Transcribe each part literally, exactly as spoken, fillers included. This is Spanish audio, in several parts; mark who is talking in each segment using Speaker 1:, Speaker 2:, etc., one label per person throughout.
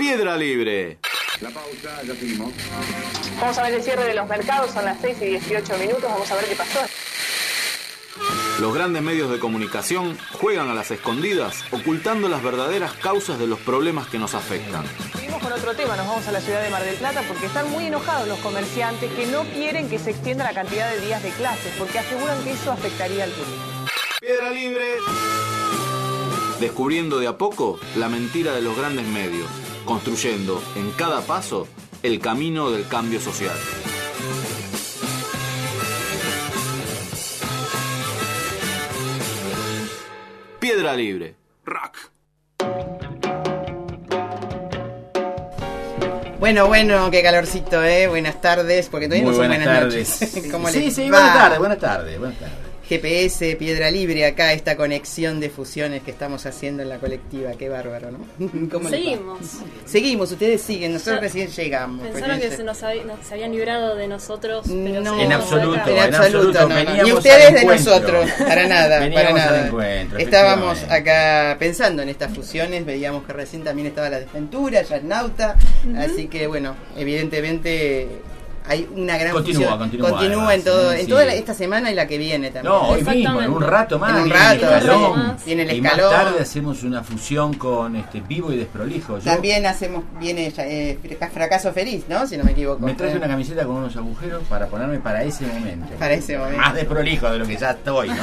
Speaker 1: Piedra Libre.
Speaker 2: La pausa, ya seguimos.
Speaker 3: Vamos a ver el cierre de los mercados, son las seis y dieciocho minutos, vamos a ver qué pasó.
Speaker 1: Los grandes medios de comunicación juegan a las escondidas, ocultando las verdaderas causas de los problemas que nos afectan.
Speaker 3: Seguimos con otro tema, nos vamos a la ciudad de Mar del Plata porque están muy enojados los comerciantes que no quieren que se extienda la cantidad de días de clases porque aseguran que eso afectaría al turismo.
Speaker 1: Piedra Libre. Descubriendo de a poco la mentira de los grandes medios, construyendo en cada paso el camino del cambio social. Piedra Libre. Rock.
Speaker 4: Bueno, bueno, qué calorcito, ¿eh? Buenas tardes, porque todavía
Speaker 5: Muy
Speaker 4: no son
Speaker 5: buenas,
Speaker 4: buenas
Speaker 5: tardes.
Speaker 4: noches. ¿Cómo
Speaker 5: sí,
Speaker 4: les
Speaker 5: sí,
Speaker 4: va?
Speaker 5: buenas tardes, buenas tardes, buenas tardes.
Speaker 4: G P S, Piedra Libre, acá esta conexión de fusiones que estamos haciendo en la colectiva, qué bárbaro, ¿no? ¿Cómo les va?
Speaker 6: Seguimos.
Speaker 4: Seguimos, ustedes siguen, nosotros
Speaker 6: Ya
Speaker 4: recién llegamos.
Speaker 6: Pensaron que se, nos había, nos, se habían librado de nosotros, pero
Speaker 4: No,
Speaker 6: seguimos
Speaker 5: En absoluto,
Speaker 6: acá.
Speaker 4: en
Speaker 5: en
Speaker 4: absoluto,
Speaker 5: absoluto,
Speaker 4: no, no.
Speaker 5: veníamos
Speaker 4: Ni ustedes
Speaker 5: al
Speaker 4: de
Speaker 5: encuentro.
Speaker 4: nosotros, para nada, para
Speaker 5: Veníamos al
Speaker 4: nada.
Speaker 5: encuentro,
Speaker 4: Estábamos
Speaker 5: efectivamente.
Speaker 4: acá pensando en estas fusiones, veíamos que recién también estaba la desventura, ya Nauta,
Speaker 6: Uh-huh.
Speaker 4: así que bueno, evidentemente hay una gran
Speaker 5: Continúa,
Speaker 4: fusión.
Speaker 5: continúa,
Speaker 4: Continúa
Speaker 5: además,
Speaker 4: en todo,
Speaker 5: sí,
Speaker 4: en toda
Speaker 5: sí.
Speaker 4: la- esta semana y la que viene también.
Speaker 5: No, hoy mismo, en
Speaker 6: Exactamente.
Speaker 5: un rato más.
Speaker 4: En un
Speaker 5: viene
Speaker 4: rato,
Speaker 5: el escalón.
Speaker 6: más.
Speaker 4: viene el
Speaker 5: Y
Speaker 4: escalón.
Speaker 5: más tarde hacemos una fusión con este Vivo y Desprolijo. Yo
Speaker 4: También hacemos, viene ya, eh, Fracaso Feliz, ¿no? Si no me equivoco.
Speaker 5: me traje
Speaker 4: Eh,
Speaker 5: una camiseta con unos agujeros para ponerme para ese momento.
Speaker 4: Para ese momento.
Speaker 5: Más desprolijo de lo que ya estoy, ¿no?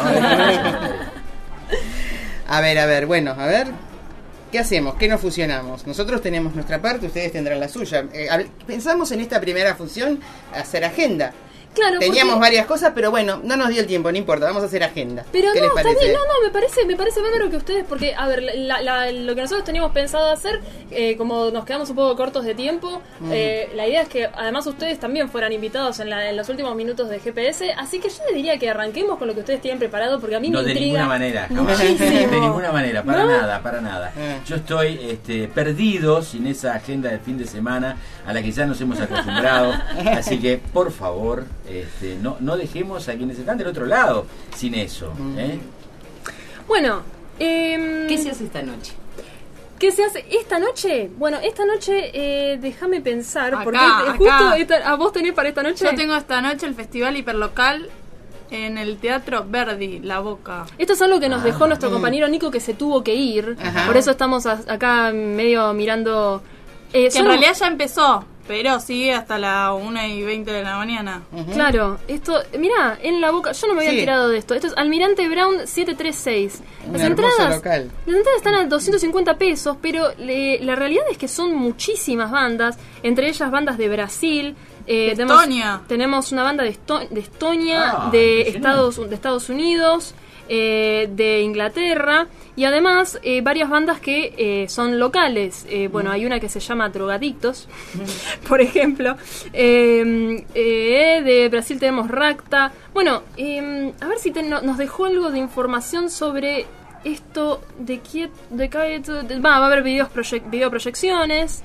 Speaker 4: A ver, a ver, bueno, a ver. ¿Qué hacemos? ¿Qué nos fusionamos? Nosotros tenemos nuestra parte, ustedes tendrán la suya. Eh, hab- pensamos en esta primera fusión hacer agenda.
Speaker 6: Claro,
Speaker 4: Teníamos
Speaker 6: porque-
Speaker 4: varias cosas, pero bueno, no nos dio el tiempo, no importa, vamos a hacer agenda.
Speaker 6: Pero
Speaker 4: ¿Qué
Speaker 6: no,
Speaker 4: les
Speaker 6: está
Speaker 4: parece?
Speaker 6: bien, no, no, me parece, me parece bárbaro que ustedes, porque, a ver, la, la, lo que nosotros teníamos pensado hacer, eh, como nos quedamos un poco cortos de tiempo,
Speaker 4: Mm.
Speaker 6: eh, la idea es que además ustedes también fueran invitados en, la, en los últimos minutos de G P S, así que yo les diría que arranquemos con lo que ustedes tienen preparado, porque a mí
Speaker 5: No,
Speaker 6: me
Speaker 5: de
Speaker 6: intriga
Speaker 5: ninguna manera, jamás.
Speaker 6: muchísimo.
Speaker 5: De ninguna manera, para
Speaker 6: ¿No?
Speaker 5: nada, para nada.
Speaker 4: Eh.
Speaker 5: Yo estoy este, perdido sin esa agenda del fin de semana a la que ya nos hemos acostumbrado. Así que, por favor, este, no, no dejemos a quienes están del otro lado sin eso. ¿eh?
Speaker 6: Bueno, eh,
Speaker 7: ¿Qué se hace esta noche?
Speaker 6: ¿Qué se hace esta noche? Bueno, esta noche, eh, déjame pensar,
Speaker 8: Acá,
Speaker 6: porque
Speaker 8: acá.
Speaker 6: justo esta- a vos tenés para esta noche.
Speaker 8: Yo tengo esta noche el Festival Hiperlocal en el Teatro Verdi, La Boca.
Speaker 6: Esto es algo que nos dejó
Speaker 5: Ah.
Speaker 6: nuestro compañero Nico, que se tuvo que ir.
Speaker 4: Ajá.
Speaker 6: Por eso estamos a- acá medio mirando. Eh,
Speaker 8: Que en
Speaker 6: solo-
Speaker 8: realidad ya empezó, pero sigue hasta la una y veinte de la mañana.
Speaker 4: Ujú.
Speaker 6: Claro, esto, mirá, en la boca, yo no me había
Speaker 4: Sí.
Speaker 6: enterado de esto. Esto es Almirante Brown setecientos treinta y seis.
Speaker 4: Un
Speaker 6: Las
Speaker 4: hermoso
Speaker 6: entradas,
Speaker 4: local.
Speaker 6: las entradas están a doscientos cincuenta pesos, pero le- la realidad es que son muchísimas bandas, entre ellas bandas de Brasil. eh,
Speaker 8: De
Speaker 6: tenemos,
Speaker 8: Estonia.
Speaker 6: tenemos una banda de, Esto- de Estonia,
Speaker 5: Ah,
Speaker 6: de,
Speaker 5: impresionante.
Speaker 6: Estados, de Estados Unidos, eh, de Inglaterra y además eh, varias bandas que eh, son locales. Eh, bueno, hay una que se llama Drogadictos, por ejemplo. Eh, eh, de Brasil tenemos Racta. Bueno, eh, a ver si te- no- nos dejó algo de información sobre esto de que de, que- de- va, va a haber videos proyec- videoproyecciones.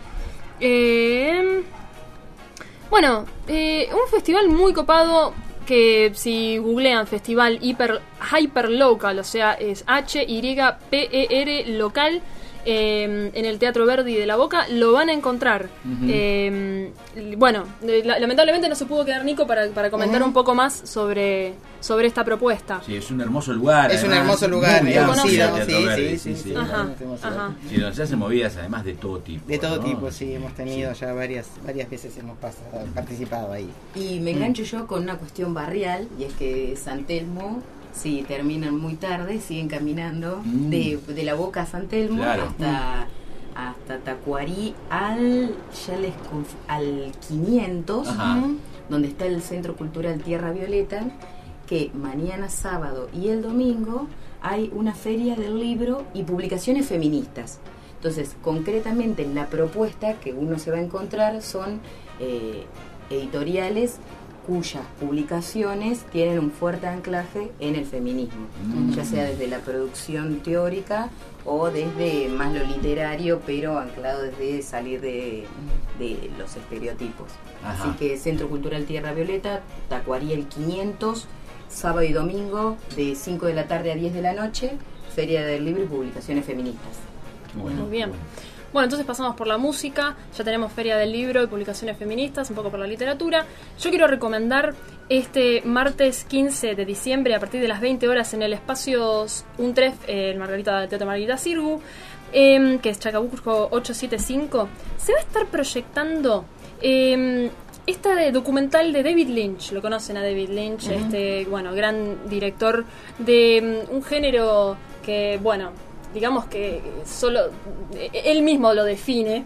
Speaker 6: Eh, bueno, eh, un festival muy copado que si googlean festival hiper, hyper local, o sea, es H Y P E R local, eh, en el Teatro Verdi de La Boca, lo van a encontrar.
Speaker 5: Ujú.
Speaker 6: Eh, bueno, eh, la- lamentablemente no se pudo quedar Nico para, para comentar
Speaker 4: Ujú.
Speaker 6: un poco más sobre, sobre esta propuesta.
Speaker 5: Sí, es un hermoso lugar.
Speaker 4: Es un
Speaker 5: además,
Speaker 4: hermoso lugar,
Speaker 5: muy
Speaker 4: he
Speaker 5: amplio
Speaker 6: conocido,
Speaker 5: el Teatro
Speaker 4: sí,
Speaker 5: Verdi,
Speaker 4: sí, sí, sí.
Speaker 6: Ajá,
Speaker 4: hemos-
Speaker 6: ajá.
Speaker 5: Sí, donde se hacen movidas además de todo tipo.
Speaker 4: De todo
Speaker 5: ¿no?
Speaker 4: tipo, sí, hemos tenido ya varias varias veces hemos pasado, participado ahí.
Speaker 7: Y me engancho yo con una cuestión barrial, y es que San Telmo, si terminan muy tarde, siguen caminando
Speaker 5: Mm.
Speaker 7: de, de La Boca a San Telmo
Speaker 5: Claro.
Speaker 7: hasta, hasta Tacuarí al, ya les conf- al quinientos,
Speaker 5: Ajá.
Speaker 7: donde está el Centro Cultural Tierra Violeta, que mañana sábado y el domingo hay una feria del libro y publicaciones feministas. Entonces, concretamente la propuesta que uno se va a encontrar son eh, editoriales cuyas publicaciones tienen un fuerte anclaje en el feminismo,
Speaker 5: Mm.
Speaker 7: ya sea desde la producción teórica o desde más lo literario, pero anclado desde salir de, de los estereotipos.
Speaker 5: Ajá.
Speaker 7: Así que Centro Cultural Tierra Violeta, Tacuarí el quinientos, sábado y domingo de cinco de la tarde a diez de la noche, Feria del Libro y publicaciones feministas.
Speaker 5: Bueno,
Speaker 6: Muy bien.
Speaker 5: bueno.
Speaker 6: Bueno, entonces pasamos por la música, ya tenemos Feria del Libro y publicaciones feministas, un poco por la literatura. Yo quiero recomendar este martes quince de diciembre a partir de las veinte horas en el espacio Untref, eh, el Margarita, Teatro Margarita Sirgu, eh, que es Chacabuco ochocientos setenta y cinco. Se va a estar proyectando eh, este documental de David Lynch. Lo conocen a David Lynch, uh-huh. este bueno gran director de um, un género que, bueno, digamos que solo él mismo lo define.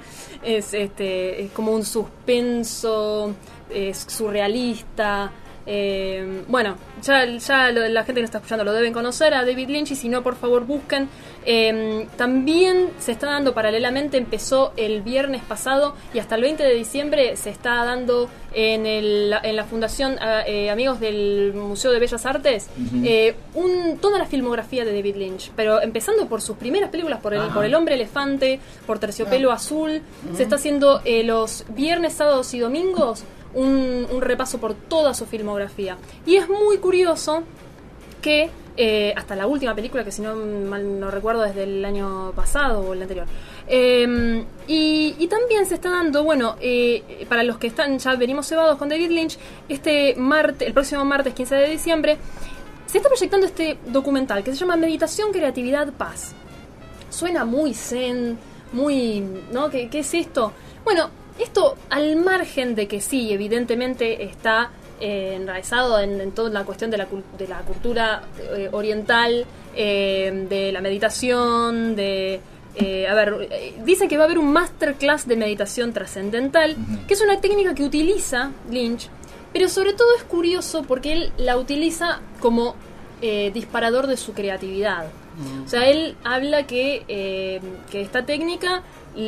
Speaker 6: es este es como un suspenso, es surrealista. Eh, bueno, ya, ya lo, la gente que está escuchando lo deben conocer a David Lynch, y si no, por favor busquen. Eh, también se está dando paralelamente, empezó el viernes pasado y hasta el veinte de diciembre se está dando en, el, en la Fundación eh, Amigos del Museo de Bellas Artes uh-huh. eh, un, toda la filmografía de David Lynch, pero empezando por sus primeras películas, por el, por el Hombre Elefante, por Terciopelo uh-huh. Azul. Uh-huh. Se está haciendo eh, los viernes, sábados y domingos Un, un repaso por toda su filmografía. Y es muy curioso que eh, hasta la última película, que si no mal no recuerdo es del año pasado o el anterior, eh, y, y también se está dando, bueno, eh, para los que están ya venimos cebados con David Lynch, este martes, el próximo martes quince de diciembre se está proyectando este documental que se llama Meditación, Creatividad, Paz. Suena muy zen, muy, ¿no? ¿Qué, qué es esto? Bueno, esto al margen de que sí, evidentemente está eh, enraizado en, en toda la cuestión de la, de la cultura eh, oriental, eh, de la meditación, de... Eh, a ver, eh, dicen que va a haber un masterclass de meditación trascendental, uh-huh. que es una técnica que utiliza Lynch, pero sobre todo es curioso porque él la utiliza como eh, disparador de su creatividad. Uh-huh. O sea, él habla que, eh, que esta técnica...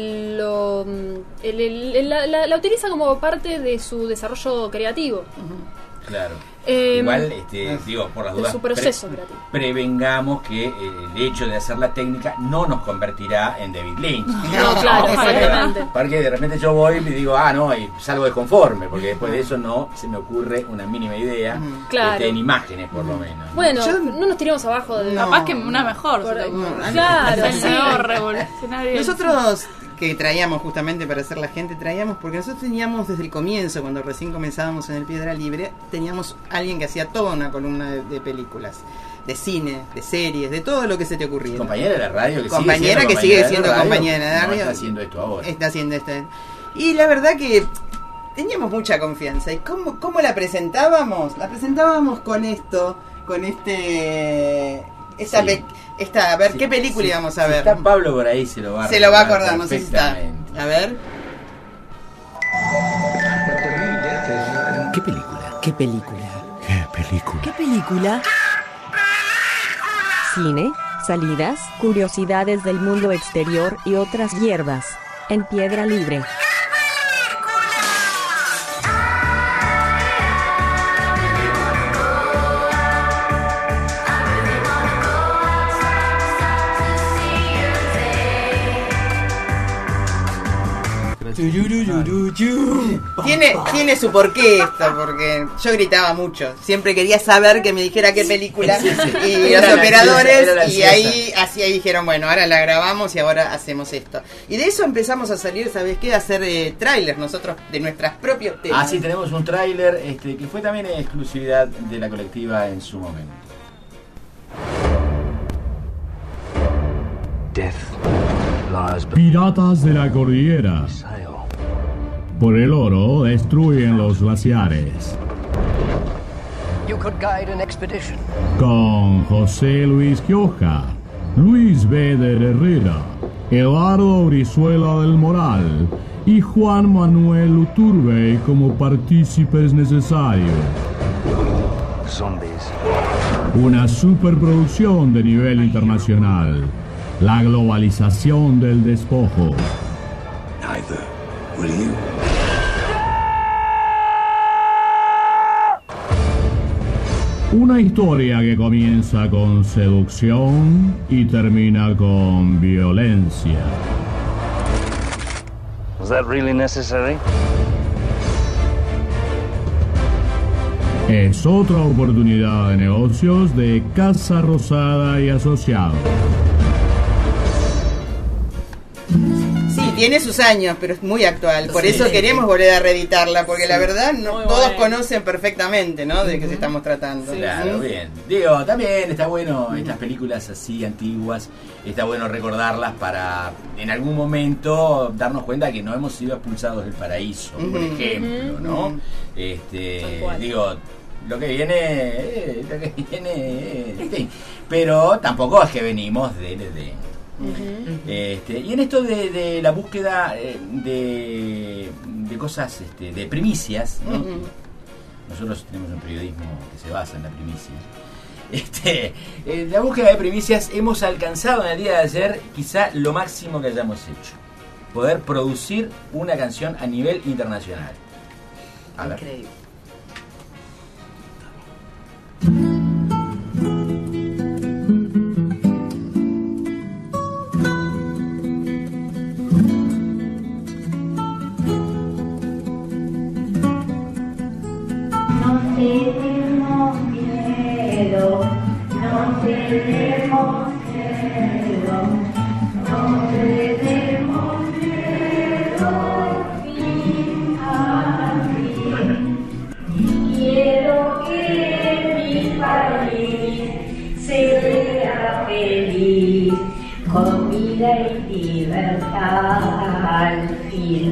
Speaker 6: Lo, el, el, el, la, la, la utiliza como parte de su desarrollo creativo.
Speaker 5: Uh-huh. Claro.
Speaker 6: Eh,
Speaker 5: Igual, este, digo, por las dudas,
Speaker 6: su proceso
Speaker 5: pre-
Speaker 6: creativo.
Speaker 5: Prevengamos que eh, el hecho de hacer la técnica no nos convertirá en David Lynch.
Speaker 6: No, no claro, exactamente.
Speaker 5: Porque de repente yo voy y digo, ah, no, y salgo desconforme, porque después de eso no se me ocurre una mínima idea,
Speaker 6: claro.
Speaker 5: este, en imágenes por lo menos.
Speaker 6: Bueno, yo, no nos tiremos abajo de...
Speaker 8: No. Capaz que una mejor.
Speaker 6: Por,
Speaker 8: no,
Speaker 6: claro,
Speaker 8: sí.
Speaker 6: sí.
Speaker 8: Revolucionario.
Speaker 4: Nosotros... que traíamos justamente para hacer la gente, traíamos porque nosotros teníamos desde el comienzo, cuando recién comenzábamos en el Piedra Libre, teníamos alguien que hacía toda una columna de, de películas, de cine, de series, de todo lo que se te ocurriera.
Speaker 5: Compañera de la radio, que
Speaker 4: compañera
Speaker 5: sigue
Speaker 4: que sigue
Speaker 5: siendo
Speaker 4: siendo compañera de la radio.
Speaker 5: No está haciendo esto ahora.
Speaker 4: Está haciendo esto. Y la verdad que teníamos mucha confianza. ¿Y cómo, cómo la presentábamos? La presentábamos con esto, con este... Esta, sí. esta, a ver, sí, ¿qué película sí, íbamos a ver?
Speaker 5: Si está Pablo por ahí, se lo va a
Speaker 4: Se lo va a acordar, no sé si está. A ver.
Speaker 9: ¿Qué película? ¿Qué película?
Speaker 10: ¿Qué película?
Speaker 9: ¿Qué película?
Speaker 11: Cine, salidas, curiosidades del mundo exterior y otras hierbas. En Piedra Libre.
Speaker 4: Tiene, tiene su porqué esto, porque yo gritaba mucho. Siempre quería saber que me dijera qué película. Sí, sí, sí. Y era los operadores, y ahí así ahí dijeron, bueno, ahora la grabamos y ahora hacemos esto. Y de eso empezamos a salir, ¿sabes qué? A hacer eh, trailers nosotros de nuestras propios temas.
Speaker 5: Ah, sí, tenemos un tráiler este, que fue también exclusividad de la colectiva en su momento.
Speaker 12: Piratas de la cordillera. Por el oro destruyen los glaciares. Con José Luis Quioja, Luis Beder Herrera, Eduardo Brizuela del Moral y Juan Manuel Uturbey como partícipes necesarios. Una superproducción de nivel internacional. La globalización del despojo.
Speaker 10: Neither will you.
Speaker 12: Una historia que comienza con seducción y termina con violencia.
Speaker 13: Was that really necessary?
Speaker 12: Es otra oportunidad de negocios de Casa Rosada y Asociados.
Speaker 4: Sí, tiene sus años, pero es muy actual. Por
Speaker 5: Sí.
Speaker 4: eso queremos volver a reeditarla, porque
Speaker 5: Sí.
Speaker 4: la verdad no
Speaker 6: Muy
Speaker 4: todos
Speaker 6: bueno.
Speaker 4: conocen perfectamente, ¿no? De qué se estamos tratando.
Speaker 5: Claro,
Speaker 4: ¿Mm?
Speaker 5: bien. Digo, también está bueno estas películas así antiguas, está bueno recordarlas para en algún momento darnos cuenta que no hemos sido expulsados del paraíso, por
Speaker 4: Ujú.
Speaker 5: ejemplo, ¿no?
Speaker 4: Ujú.
Speaker 5: Este,
Speaker 6: Tal cual.
Speaker 5: digo, lo que viene, eh, lo que viene, eh, sí. Pero tampoco es que venimos del Edén. Este, y en esto de, de la búsqueda eh, de, de cosas, este, de primicias, ¿no?
Speaker 4: Ujú.
Speaker 5: Nosotros tenemos un periodismo que se basa en la primicia. Este, en la búsqueda de primicias hemos alcanzado en el día de ayer quizá lo máximo que hayamos hecho. Poder producir una canción a nivel internacional. A ver.
Speaker 7: Increíble.
Speaker 14: No tenemos miedo, no tenemos miedo, no tenemos miedo, fin a fin. Quiero que mi país sea feliz, con vida y libertad al fin.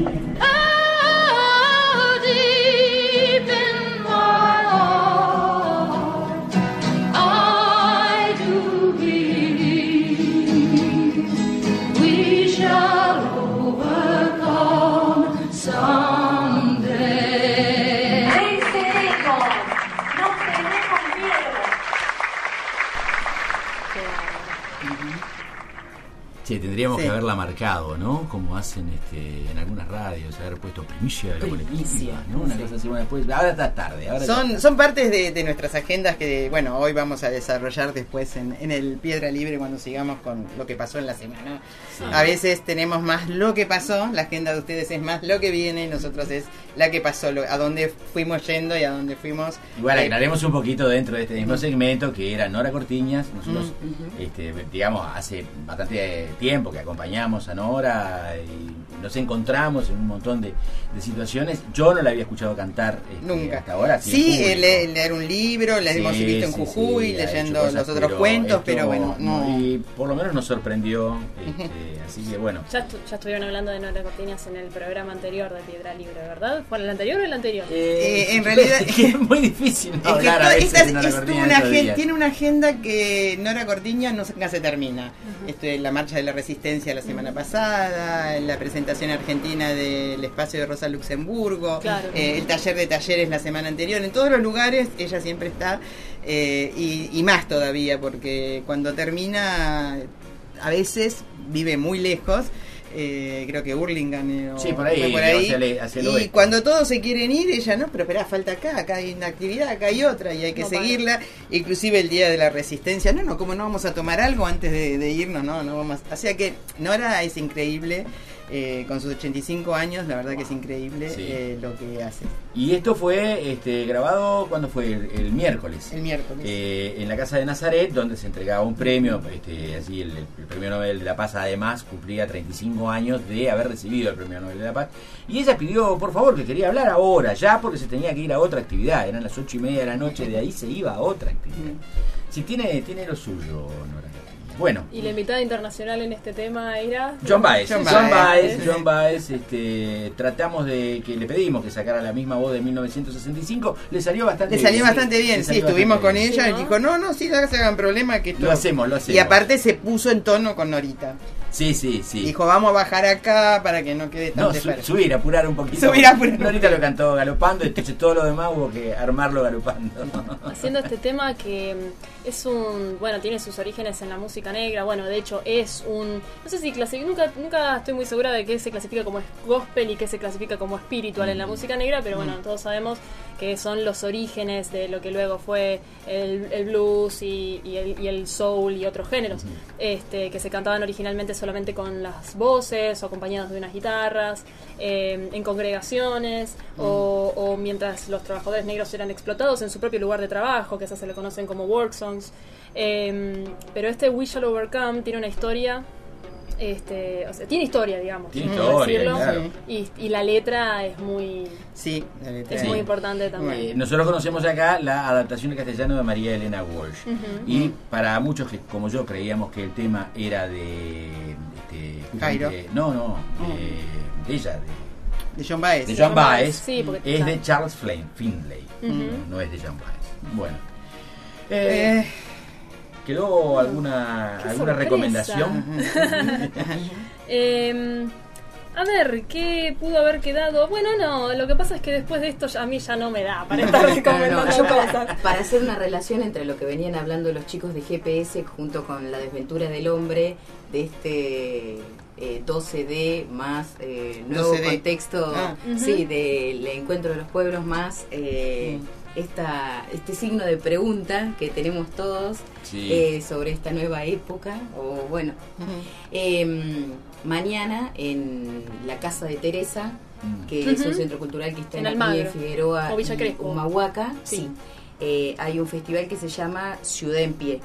Speaker 5: Sí, tendríamos
Speaker 4: Sí.
Speaker 5: que haberla marcado, ¿no? Como hacen este, en algunas radios, haber puesto primicia de la colectiva, ¿no? Una cosa así, bueno, después, ahora está tarde. Ahora
Speaker 4: Son,
Speaker 5: ya-
Speaker 4: son partes de, de nuestras agendas que, bueno, hoy vamos a desarrollar después en, en el Piedra Libre cuando sigamos con lo que pasó en la semana.
Speaker 5: Sí.
Speaker 4: A veces tenemos más lo que pasó, la agenda de ustedes es más lo que viene, y nosotros es la que pasó, lo- a dónde fuimos yendo y a dónde fuimos.
Speaker 5: Igual
Speaker 4: Eh,
Speaker 5: aclaremos un poquito dentro de este mismo segmento que era Nora Cortiñas. Nosotros,
Speaker 4: Mm,
Speaker 5: este, digamos, hace bastante tiempo que acompañamos a Nora y nos encontramos en un montón de, de situaciones. Yo no la había escuchado cantar este,
Speaker 4: Nunca.
Speaker 5: hasta ahora. así en
Speaker 4: Sí,
Speaker 5: público.
Speaker 4: eh, le- leer un libro, la
Speaker 5: Sí,
Speaker 4: hemos visto en
Speaker 5: sí,
Speaker 4: Jujuy,
Speaker 5: sí, ha hecho
Speaker 4: leyendo
Speaker 5: cosas,
Speaker 4: los otros
Speaker 5: pero
Speaker 4: cuentos,
Speaker 5: esto
Speaker 4: pero bueno, no.
Speaker 5: Y por lo menos nos sorprendió. Este, así que bueno.
Speaker 6: Ya, estu- ya estuvieron hablando de Nora Cortiñas en el programa anterior de Piedra Libre, ¿verdad? ¿Fue el anterior o el anterior?
Speaker 4: Eh, en realidad
Speaker 5: es que es muy difícil no
Speaker 4: Es que
Speaker 5: hablar a
Speaker 4: to-
Speaker 5: veces
Speaker 4: esta-
Speaker 5: de Nora
Speaker 4: es
Speaker 5: Cortiñas
Speaker 4: una
Speaker 5: estos
Speaker 4: agen-
Speaker 5: días.
Speaker 4: tiene una agenda que Nora Cortiñas no, se- nunca se termina. Este, la marcha de la resistencia la semana pasada, la presentación argentina del espacio de Rosa Luxemburgo,
Speaker 6: Claro.
Speaker 4: eh, el taller de talleres la semana anterior. En todos los lugares ella siempre está, eh, y, y más todavía, porque cuando termina, a veces vive muy lejos. Eh, creo que Hurlingham eh, o-
Speaker 5: Sí, por ahí,
Speaker 4: fue por ahí.
Speaker 5: hacia el- hacia el
Speaker 4: Y
Speaker 5: oeste.
Speaker 4: cuando todos se quieren ir, ella no, pero espera, falta acá, acá hay una actividad, acá hay otra y hay que
Speaker 6: No,
Speaker 4: seguirla. Inclusive el día de la resistencia, no, no, como no vamos a tomar algo antes de, de irnos, no, no vamos. O sea que Nora es increíble, eh, con sus ochenta y cinco años, la verdad que es increíble
Speaker 5: Sí.
Speaker 4: eh, lo que hace.
Speaker 5: Y esto fue este, grabado, ¿cuándo fue? El, el miércoles.
Speaker 4: El miércoles.
Speaker 5: Eh, en la Casa de Nazaret, donde se entregaba un premio. Este, así el, el Premio Nobel de la Paz, además, cumplía treinta y cinco años de haber recibido el Premio Nobel de la Paz. Y ella pidió, por favor, que quería hablar ahora, ya, porque se tenía que ir a otra actividad. Eran las ocho y media de la noche, de ahí se iba a otra actividad. Sí, tiene, tiene lo suyo, Nora. Bueno.
Speaker 6: Y la invitada internacional en este tema era...
Speaker 5: John Baez,
Speaker 4: John
Speaker 5: John
Speaker 4: Baez.
Speaker 5: Baez, John Baez, este, tratamos de que le pedimos que sacara la misma voz de mil novecientos sesenta y cinco, le salió bastante
Speaker 4: Le
Speaker 5: bien.
Speaker 4: salió bastante bien,
Speaker 5: Le
Speaker 4: sí,
Speaker 5: salió
Speaker 4: estuvimos con
Speaker 5: bastante bien.
Speaker 4: ella y dijo, no, no, sí, no se hagan problema que esto...
Speaker 5: Lo hacemos, lo hacemos.
Speaker 4: Y aparte se puso en tono con Norita.
Speaker 5: Sí, sí, sí.
Speaker 4: Dijo, vamos a bajar acá para que no quede tan
Speaker 5: No, su-
Speaker 4: desperdicio.
Speaker 5: subir, apurar un poquito.
Speaker 4: Subir, apurar.
Speaker 5: Ahorita lo cantó galopando, entonces todo lo demás hubo que armarlo galopando.
Speaker 6: Haciendo este tema que mm, es un... Bueno, tiene sus orígenes en la música negra. Bueno, de hecho es un... No sé si clasifica... Nunca, nunca estoy muy segura de qué se clasifica como gospel y qué se clasifica como espiritual en la música negra, pero bueno, todos sabemos que son los orígenes de lo que luego fue el, el blues y, y, el, y el soul y otros géneros, este, que se cantaban originalmente solamente con las voces o acompañados de unas guitarras, eh, en congregaciones o, o mientras los trabajadores negros eran explotados en su propio lugar de trabajo, que esas se le conocen como work songs. Eh, pero este We Shall Overcome tiene una historia Este, o sea, tiene historia, digamos.
Speaker 5: Tiene
Speaker 6: por
Speaker 5: historia,
Speaker 6: decirlo.
Speaker 5: claro.
Speaker 6: Y, y la letra es muy...
Speaker 4: Sí, la letra
Speaker 6: es
Speaker 5: sí.
Speaker 6: muy importante también.
Speaker 5: Eh, nosotros conocemos acá la adaptación en castellano de María Elena Walsh.
Speaker 6: Ujú.
Speaker 5: Y para muchos que, como yo, creíamos que el tema era de... Este,
Speaker 4: Cairo.
Speaker 5: de- no, no, de, de ella, de,
Speaker 4: De John Baez.
Speaker 5: de Joan Baez.
Speaker 6: Sí, porque-
Speaker 5: es de Charles Flynn, Findlay.
Speaker 6: Ujú.
Speaker 5: No es de Joan Baez. Bueno. Eh, ¿Quedó alguna,
Speaker 6: Qué
Speaker 5: alguna
Speaker 6: sorpresa.
Speaker 5: recomendación?
Speaker 6: Eh, a ver, ¿qué pudo haber quedado? Bueno, no, lo que pasa es que después de esto ya- a mí ya no me da para estar
Speaker 7: No, no,
Speaker 6: recomendando
Speaker 7: yo para,
Speaker 6: cosas.
Speaker 7: para hacer una relación entre lo que venían hablando los chicos de G P S junto con la desventura del hombre de este eh, doce D más eh, nuevo
Speaker 4: doce D.
Speaker 7: contexto,
Speaker 4: Ah.
Speaker 7: sí, del encuentro de los pueblos más eh, esta, este signo de pregunta que tenemos todos
Speaker 5: Sí.
Speaker 7: eh, sobre esta nueva época o bueno. Eh, mañana en la casa de Teresa, que es un
Speaker 6: Ujú.
Speaker 7: centro cultural que está
Speaker 6: En
Speaker 7: en, aquí
Speaker 6: Almagro.
Speaker 7: en Figueroa
Speaker 6: O Villa
Speaker 7: y
Speaker 6: Crespo.
Speaker 7: Humahuaca,
Speaker 6: Sí.
Speaker 7: sí. Eh, hay un festival que se llama Ciudad en Pie.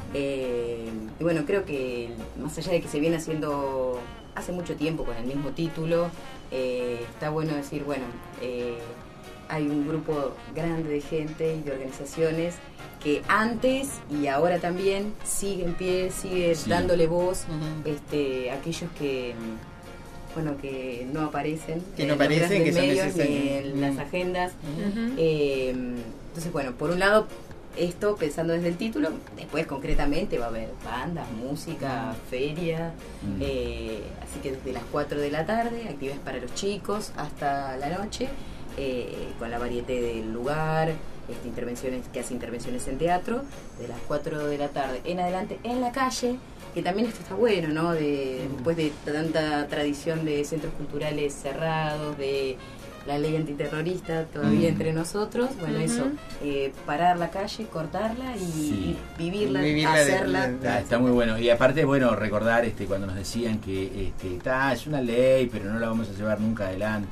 Speaker 7: Eh, y bueno, creo que más allá de que se viene haciendo hace mucho tiempo con el mismo título, eh, está bueno decir, bueno, eh, hay un grupo grande de gente y de organizaciones que antes y ahora también sigue en pie, sigue
Speaker 5: Sí.
Speaker 7: dándole voz este, a aquellos que bueno que no aparecen
Speaker 4: Que
Speaker 7: en
Speaker 4: no
Speaker 7: los
Speaker 4: aparecen,
Speaker 7: grandes
Speaker 4: que son
Speaker 7: medios ni
Speaker 4: necesarios.
Speaker 7: en las
Speaker 4: Mm.
Speaker 7: agendas.
Speaker 6: Ujú.
Speaker 7: Eh, entonces, bueno, por un lado, esto pensando desde el título, después concretamente va a haber bandas, música, feria,
Speaker 5: Mm.
Speaker 7: eh, así que desde las cuatro de la tarde, actividades para los chicos hasta la noche, eh, con la varieté del lugar, este, intervenciones que hace intervenciones en teatro, de las cuatro de la tarde en adelante en la calle, que también esto está bueno, ¿no? De, después de tanta tradición de centros culturales cerrados, de la ley antiterrorista todavía
Speaker 5: Mm.
Speaker 7: entre nosotros, bueno,
Speaker 6: Ujú.
Speaker 7: eso, eh, parar la calle, cortarla y,
Speaker 5: Sí.
Speaker 7: y vivirla,
Speaker 4: Vivirla de-
Speaker 7: hacerla.
Speaker 4: de-
Speaker 5: Está, está muy bueno. Y aparte, bueno, recordar este cuando nos decían que este, está, es una ley, pero no la vamos a llevar nunca adelante.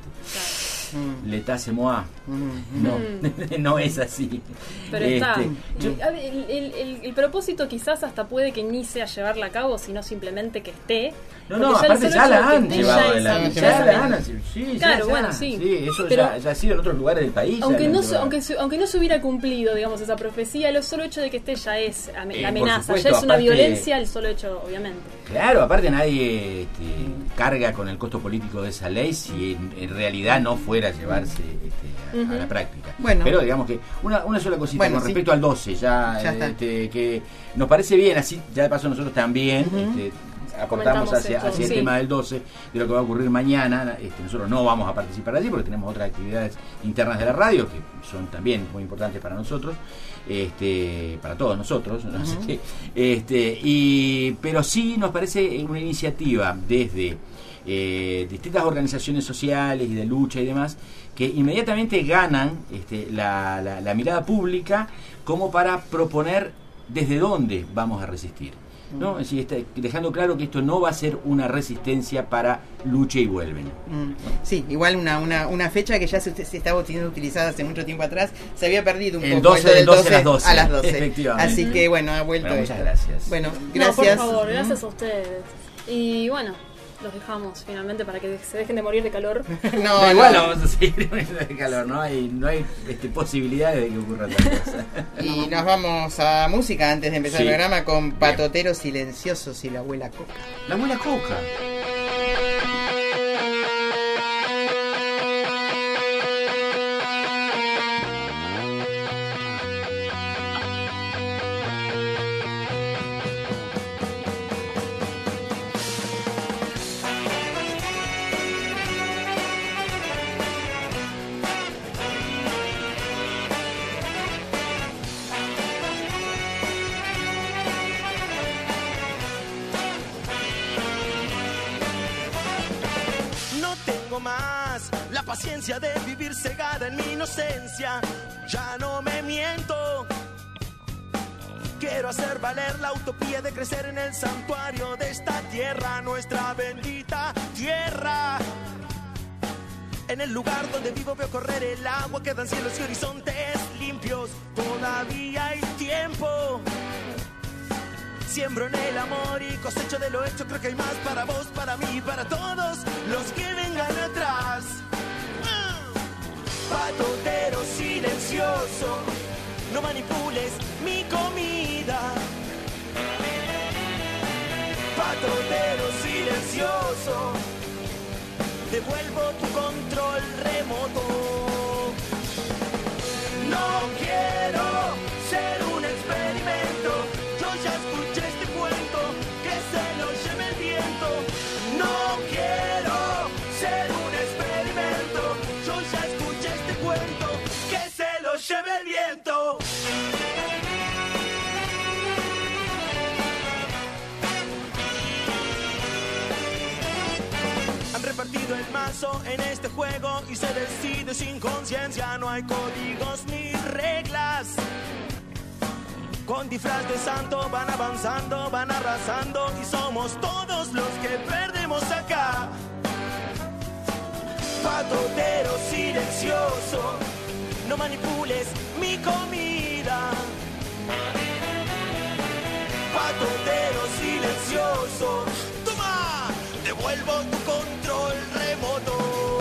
Speaker 4: Mm.
Speaker 5: L'État c'est moi.
Speaker 4: Mm.
Speaker 5: No, no es así.
Speaker 6: Pero está.
Speaker 5: Este,
Speaker 6: Yo- a ver, el, el- el- el propósito quizás hasta puede que ni sea llevarla a cabo, sino simplemente que esté.
Speaker 5: No,
Speaker 6: Porque
Speaker 5: no,
Speaker 6: el
Speaker 5: aparte
Speaker 6: solo
Speaker 5: ya
Speaker 6: hecho de
Speaker 5: la
Speaker 6: que
Speaker 5: han
Speaker 6: esté
Speaker 5: llevado
Speaker 6: ya es
Speaker 5: adelante.
Speaker 6: algo-
Speaker 5: Ya
Speaker 6: ya
Speaker 5: la
Speaker 6: es
Speaker 5: han,
Speaker 6: algo.
Speaker 5: sí, ya,
Speaker 6: Claro,
Speaker 5: ya.
Speaker 6: bueno, sí.
Speaker 5: Sí, eso
Speaker 6: Pero-
Speaker 5: ya, ya ha sido en otros lugares del país. ya
Speaker 6: Aunque
Speaker 5: lo
Speaker 6: no,
Speaker 5: han
Speaker 6: se,
Speaker 5: llevado.
Speaker 6: aunque, se- aunque no se hubiera cumplido, digamos, esa profecía, el solo hecho de que esté ya es ame-
Speaker 5: Eh,
Speaker 6: la
Speaker 5: por
Speaker 6: amenaza,
Speaker 5: supuesto,
Speaker 6: ya es una
Speaker 5: aparte-
Speaker 6: violencia el solo hecho, obviamente.
Speaker 5: Claro, aparte nadie este, carga con el costo político de esa ley si en, en realidad no fuera a llevarse este, a,
Speaker 6: Ujú.
Speaker 5: a la práctica.
Speaker 4: Bueno.
Speaker 5: Pero digamos que una, una sola cosita
Speaker 4: Bueno,
Speaker 5: con
Speaker 4: sí.
Speaker 5: respecto al doce, ya,
Speaker 4: Ya está.
Speaker 5: este, que nos parece bien, así ya de paso nosotros también este, aportamos
Speaker 6: Comentamos
Speaker 5: hacia,
Speaker 6: esto,
Speaker 5: hacia el
Speaker 6: sí.
Speaker 5: tema del doce, de lo que va a ocurrir mañana. Este, nosotros no vamos a participar allí porque tenemos otras actividades internas de la radio que son también muy importantes para nosotros, este, para todos nosotros, ¿no? Así que, este, y, pero sí nos parece una iniciativa desde eh, distintas organizaciones sociales y de lucha y demás que inmediatamente ganan este, la, la- la mirada pública como para proponer desde dónde vamos a resistir, ¿no? Es decir, está dejando claro que esto no va a ser una resistencia para lucha y vuelven.
Speaker 4: Mm. Sí, igual una, una, una fecha que ya se, se estaba siendo utilizada hace mucho tiempo atrás, se había perdido un
Speaker 5: El
Speaker 4: poco.
Speaker 5: doce
Speaker 4: esto
Speaker 5: del doce a las doce,
Speaker 4: a las doce.
Speaker 5: efectivamente.
Speaker 4: Así que bueno, ha vuelto.
Speaker 5: Bueno, muchas
Speaker 4: esto.
Speaker 5: gracias.
Speaker 4: Bueno,
Speaker 6: No,
Speaker 4: gracias.
Speaker 6: por favor, gracias a ustedes. Y bueno, los dejamos finalmente para que se dejen de morir de calor.
Speaker 4: No,
Speaker 5: No, igual
Speaker 4: no.
Speaker 5: vamos a seguir muriendo de calor, no hay, no hay este, posibilidades de que ocurra tal cosa.
Speaker 4: Y nos vamos a música antes de empezar
Speaker 5: Sí.
Speaker 4: el programa con Patoteros Silenciosos y la abuela Coca.
Speaker 5: La abuela Coca.
Speaker 15: No tengo más la paciencia de vivir cegada en mi inocencia. Ya no me miento. Quiero hacer valer la utopía de crecer en el santuario de esta tierra, nuestra bendita tierra. En el lugar donde vivo veo correr el agua, quedan cielos y horizontes limpios. Todavía hay tiempo. siembro en el amor y cosecho de lo hecho. Creo que hay más para vos, para mí, para todos los que vengan atrás. Patotero silencioso, no manipules mi comida. Patotero silencioso, devuelvo tu control remoto. No quiero ser un experimento, yo ya escuché este cuento, que se lo lleve el viento. No quiero ser un experimento, yo ya escuché este cuento, que se lo lleve el viento. Han repartido el mazo en este juego y se decide sin conciencia. No hay códigos ni reglas. Con disfraz de santo van avanzando, van arrasando y somos todos los que perdemos acá. Patotero silencioso, no manipules mi comida. Patotero silencioso, toma, devuelvo tu control remoto.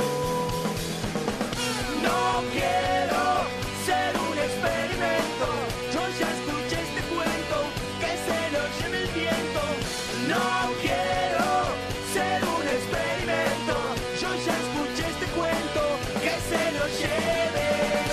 Speaker 15: No quiero ser un experimento, yo ya escuché este cuento, que se lo lleve el viento. No quiero ser un experimento, yo ya escuché este cuento, que se lo lleve.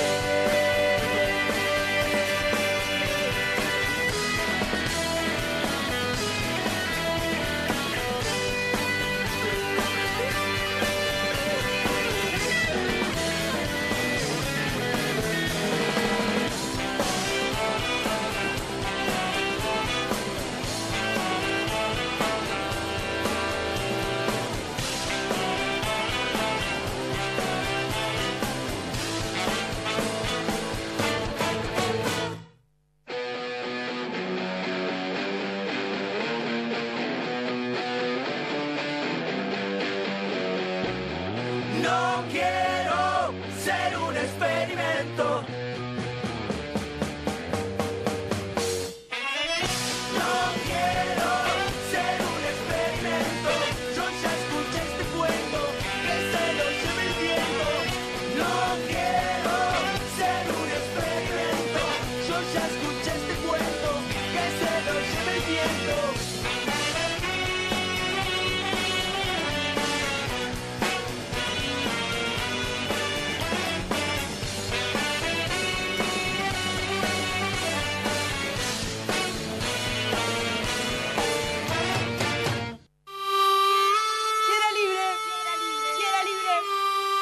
Speaker 15: No quiero ser un experimento. No quiero ser un experimento. Yo ya escuché este cuento, que se lo lleve el viento. No quiero ser un experimento. Yo ya escuché este cuento, que se lo lleve el viento.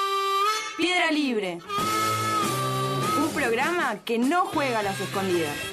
Speaker 16: Piedra Libre. Un programa que no juega a las escondidas.